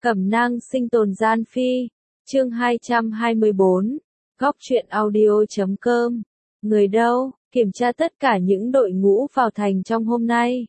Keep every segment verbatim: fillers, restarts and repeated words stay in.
Cẩm nang sinh tồn gian phi. Chương hai trăm hai mươi bốn. Góc truyện audio chấm com. Người đâu? Kiểm tra tất cả những đội ngũ vào thành trong hôm nay.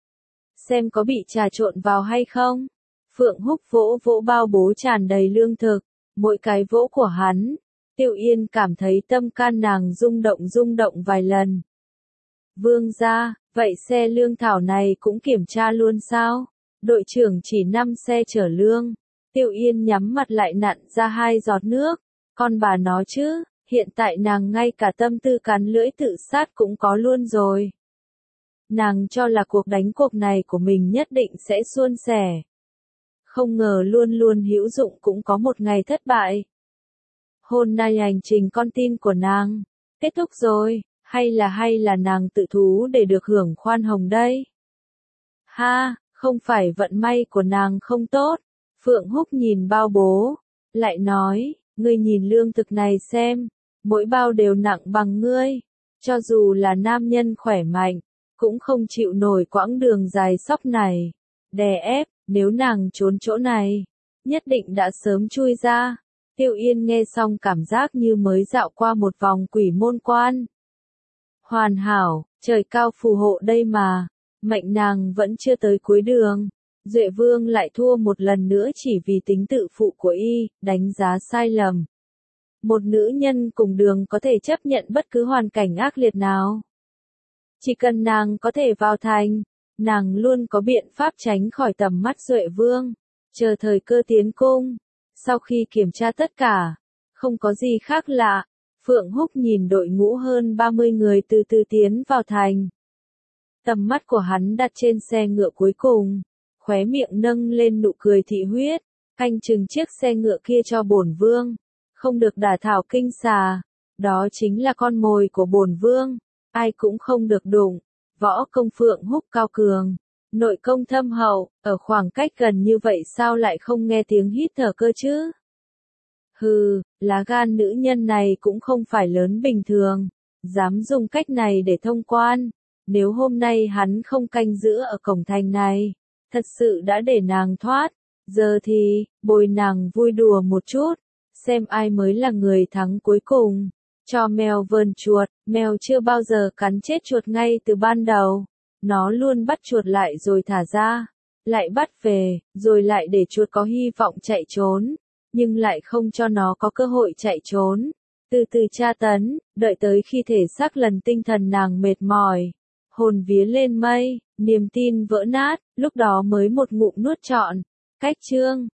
Xem có bị trà trộn vào hay không? Phượng Húc vỗ vỗ bao bố tràn đầy lương thực. Mỗi cái vỗ của hắn, Tiêu Yên cảm thấy tâm can nàng rung động rung động vài lần. Vương gia, vậy xe lương thảo này cũng kiểm tra luôn sao? Đội trưởng chỉ năm xe chở lương. Tiêu Yên nhắm mặt lại nặn ra hai giọt nước. Con bà nó chứ, hiện tại nàng ngay cả tâm tư cắn lưỡi tự sát cũng có luôn rồi. Nàng cho là cuộc đánh cuộc này của mình nhất định sẽ suôn sẻ. Không ngờ luôn luôn hữu dụng cũng có một ngày thất bại. Hôm nay hành trình con tin của nàng kết thúc rồi, hay là hay là nàng tự thú để được hưởng khoan hồng đây? Ha, không phải vận may của nàng không tốt. Phượng Húc nhìn bao bố, lại nói, ngươi nhìn lương thực này xem, mỗi bao đều nặng bằng ngươi. Cho dù là nam nhân khỏe mạnh, cũng không chịu nổi quãng đường dài sóc này. Đè ép, nếu nàng trốn chỗ này, nhất định đã sớm chui ra. Tiêu Yên nghe xong cảm giác như mới dạo qua một vòng quỷ môn quan. Hoàn hảo, trời cao phù hộ đây mà, mệnh nàng vẫn chưa tới cuối đường. Duệ Vương lại thua một lần nữa chỉ vì tính tự phụ của y, đánh giá sai lầm. Một nữ nhân cùng đường có thể chấp nhận bất cứ hoàn cảnh ác liệt nào. Chỉ cần nàng có thể vào thành, nàng luôn có biện pháp tránh khỏi tầm mắt Duệ Vương, chờ thời cơ tiến cung. Sau khi kiểm tra tất cả, không có gì khác lạ, Phượng Húc nhìn đội ngũ hơn ba mươi người từ từ tiến vào thành. Tầm mắt của hắn đặt trên xe ngựa cuối cùng, khóe miệng nâng lên nụ cười thị huyết, canh chừng chiếc xe ngựa kia cho bổn vương, không được đả thảo kinh xà, đó chính là con mồi của bổn vương, ai cũng không được đụng. Võ công Phượng Húc cao cường, nội công thâm hậu, ở khoảng cách gần như vậy sao lại không nghe tiếng hít thở cơ chứ? Hừ, lá gan nữ nhân này cũng không phải lớn bình thường, dám dùng cách này để thông quan. Nếu hôm nay hắn không canh giữ ở cổng thành này, thật sự đã để nàng thoát. Giờ thì, bồi nàng vui đùa một chút, xem ai mới là người thắng cuối cùng. Cho mèo vờn chuột, mèo chưa bao giờ cắn chết chuột ngay từ ban đầu. Nó luôn bắt chuột lại rồi thả ra, lại bắt về, rồi lại để chuột có hy vọng chạy trốn, nhưng lại không cho nó có cơ hội chạy trốn. Từ từ tra tấn, đợi tới khi thể xác lần tinh thần nàng mệt mỏi, hồn vía lên mây, niềm tin vỡ nát, lúc đó mới một ngụm nuốt trọn. Cách chương